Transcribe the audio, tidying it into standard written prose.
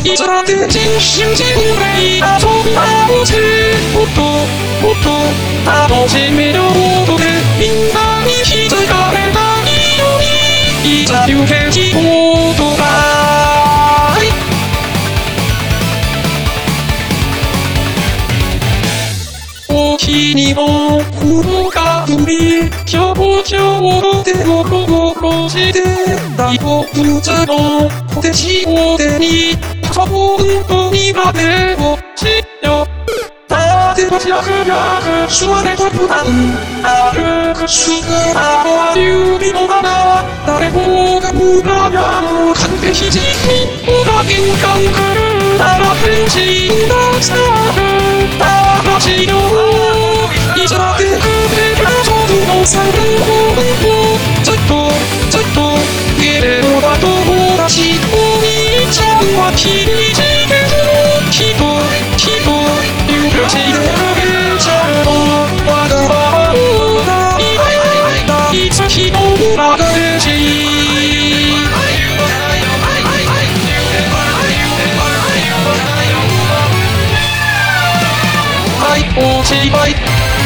いつだって真心自分がいい遊び直せもっともっと楽しめることでみんなに気づかれないようにいざ行け仕事だ沖にも雲が降り表情でゴロゴロして大好物のポテチを手にパソコンと苦手をしよ立てばしやくやく座れと普段歩く姿は指の花誰もが無駄やの完璧人民が玄関来るなら変身ださる魂のいつだってくれる外の最後のずっとずっとゲレロだ友達お兄ちゃんは君じけどきっときっと許してあげちゃうのわがままを大好きの裏返しおしまい